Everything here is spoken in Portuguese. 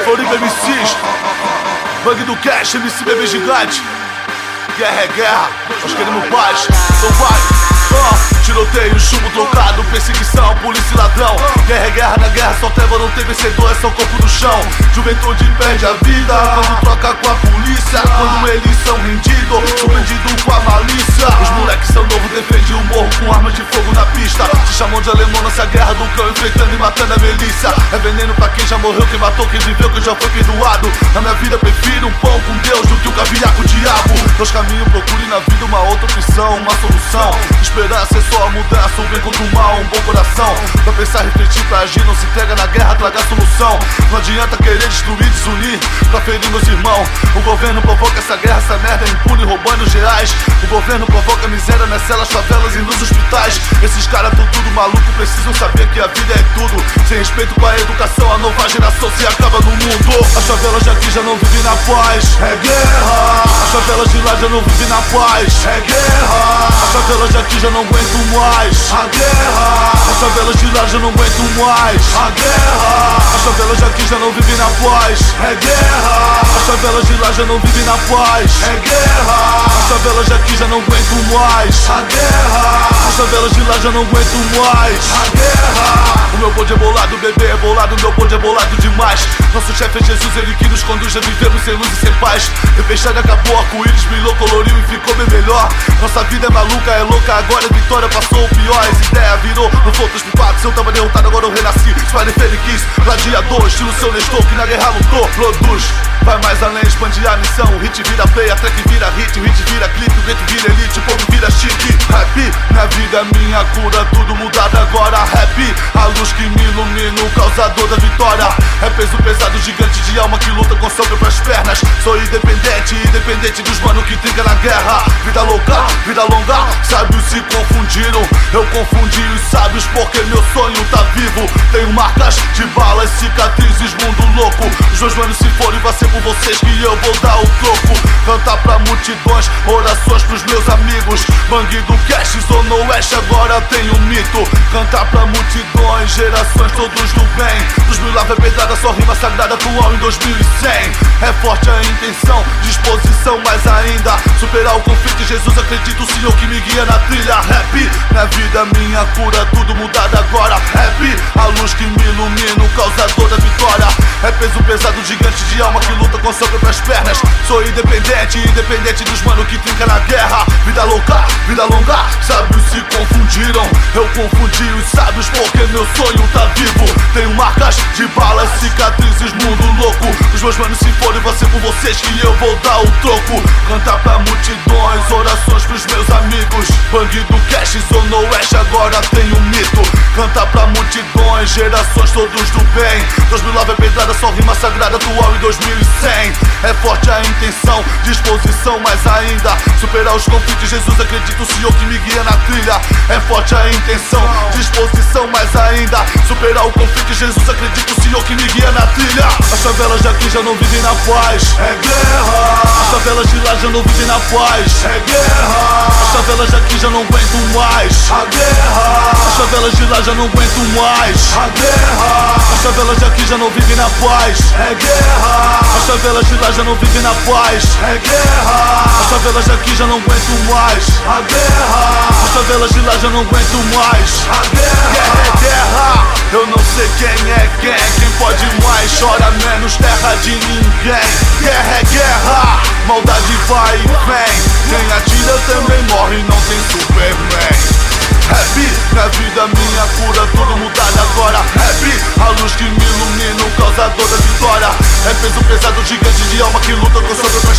Floripa MCs, Bang do Cash, MC Bebê Gigante. Guerra é guerra, nós queremos paz, então vai. Tiroteio, chumbo trocado, perseguição, polícia e ladrão. Guerra é guerra, na guerra só treva, não tem vencedor, é só o corpo no chão. Juventude perde a vida quando troca com a polícia, quando eles são rendidos, surpreendido com a malícia. Os moleques são novos, defendem o morro com armas de fogo na pista. Se chamam de alemão nessa guerra do cão, enfrentando e matando a milícia. É veneno pra quem já morreu, quem matou, quem viveu, quem já foi perdoado. Na minha vida prefiro um pão com Deus do que um caviar com o diabo. Meus caminhos procurem na vida uma outra opção, uma solução. Esperança é só a mudança, um bem contra o mal, um bom coração. Pra pensar, refletir, pra agir, não se entrega na guerra, traga a solução. Não adianta querer destruir, desunir, pra ferir meus irmãos. O governo provoca essa guerra, essa merda impune, roubando os reais. O governo provoca miséria nas celas, favelas e nos hospitais. Esses caras tão tudo maluco, precisam saber que a vida é tudo. Sem respeito com a educação, a nova geração se acaba no mundo. As favelas de aqui já não vivem na paz, é guerra. As favelas de lá já não vivem na paz, é guerra. As favelas de aqui já não aguento mais, a guerra. As favelas de lá já não aguento mais, a guerra. As favelas de aqui já não vivem na paz, é guerra. As favelas de lá já não vivem na paz, é guerra. As favelas de aqui já não aguento mais, a guerra. As favelas de lá já não aguento mais, a guerra. O meu bonde é bolado, o bebê é bolado, o meu bonde é bolado demais. Nosso chefe é Jesus, ele que nos conduz, já vivemos sem luz e sem paz. Tempestade acabou, arco-íris brilhou, coloriu e ficou bem melhor. Nossa vida é maluca, é louca, agora a vitória passou o pior. Essa ideia virou, não foi 3 por 4. Se eu tava derrotado, agora eu renasci. Spider Fênix, gladiador, estilo seu Nestor, que na guerra lutou. Produz, vai mais além, expande a missão. O hit vira play, a track vira hit, o hit vira clipe, o grito vira elite, o povo vira chique. Rap, minha vida, minha cura, tudo mudado agora. Rap, a luz que me ilumina, o causador da vitória. É peso pesado, gigante de alma que luta com sombra pras pernas. Sou independente, independente dos mano que trinca na guerra. Vida louca, vida longa, sábios se confundiram. Eu confundi os sábios porque meu sonho tá vivo. Tenho marcas de balas, cicatrizes, mundo louco. Os meus manos se forem, vai ser por vocês que eu vou dar o troco. Cantar pra multidões, orações pros meus amigos. Bang do Cash, Zona Oeste, agora tem um mito. Cantar pra multidões, gerações todos do bem. Dos mil lava pedrada, só rima sagrada atual em 2100. É forte a intenção, disposição mais ainda. Superar o conflito em Jesus, acredito, o Senhor que me guia na trilha. Rap, minha vida, minha cura, tudo mudado agora. Rap, a luz que me ilumina, o causador da vitória. É peso pesado, gigante de alma que luta com sombra pras pernas. Sou independente, independente dos mano que trinca na guerra. Vida louca, vida longa, sábios se confundiram. Eu confundi os sábios porque meu sonho tá vivo. Tenho marcas de balas, cicatrizes, mundo louco. Os meus manos se forem, vai ser por vocês que eu vou dar o troco. Cantar pra multidões, orações pros meus amigos. Bang do Cash, Zona Oeste, agora tem um mito. Cantar pra multidões, gerações todos do bem. 2009 é pedrada, só rima sagrada atual em 2100. É forte a intenção, disposição mais ainda. Superar os conflitos, Jesus, acredito, o Senhor que me guia na trilha. É forte a intenção, disposição mais ainda. Superar o conflito, Jesus, acredito, o Senhor que me guia na trilha. As favelas de aqui já não vivem na paz, é guerra. As favelas de lá já não vivem na paz, é guerra. As favelas de aqui já não aguento mais, a guerra. As favelas de lá já não aguento mais, a guerra. As favelas de aqui já não vivem na paz, é guerra. As favelas de lá já não vivem na paz, é guerra. As favelas de aqui já não aguento mais, a guerra. As favelas de lá já não aguento mais, a guerra. Guerra é guerra, eu não sei quem é quem pode mais, chora menos, terra de ninguém. Guerra é guerra, maldade vai e vem. Quem atira também morre, não tem Superman. Rap, minha vida, minha cura, tudo mudado agora. Rap, a luz que me ilumina, o causador da vitória. É peso pesado, gigante de alma que luta com sombra pras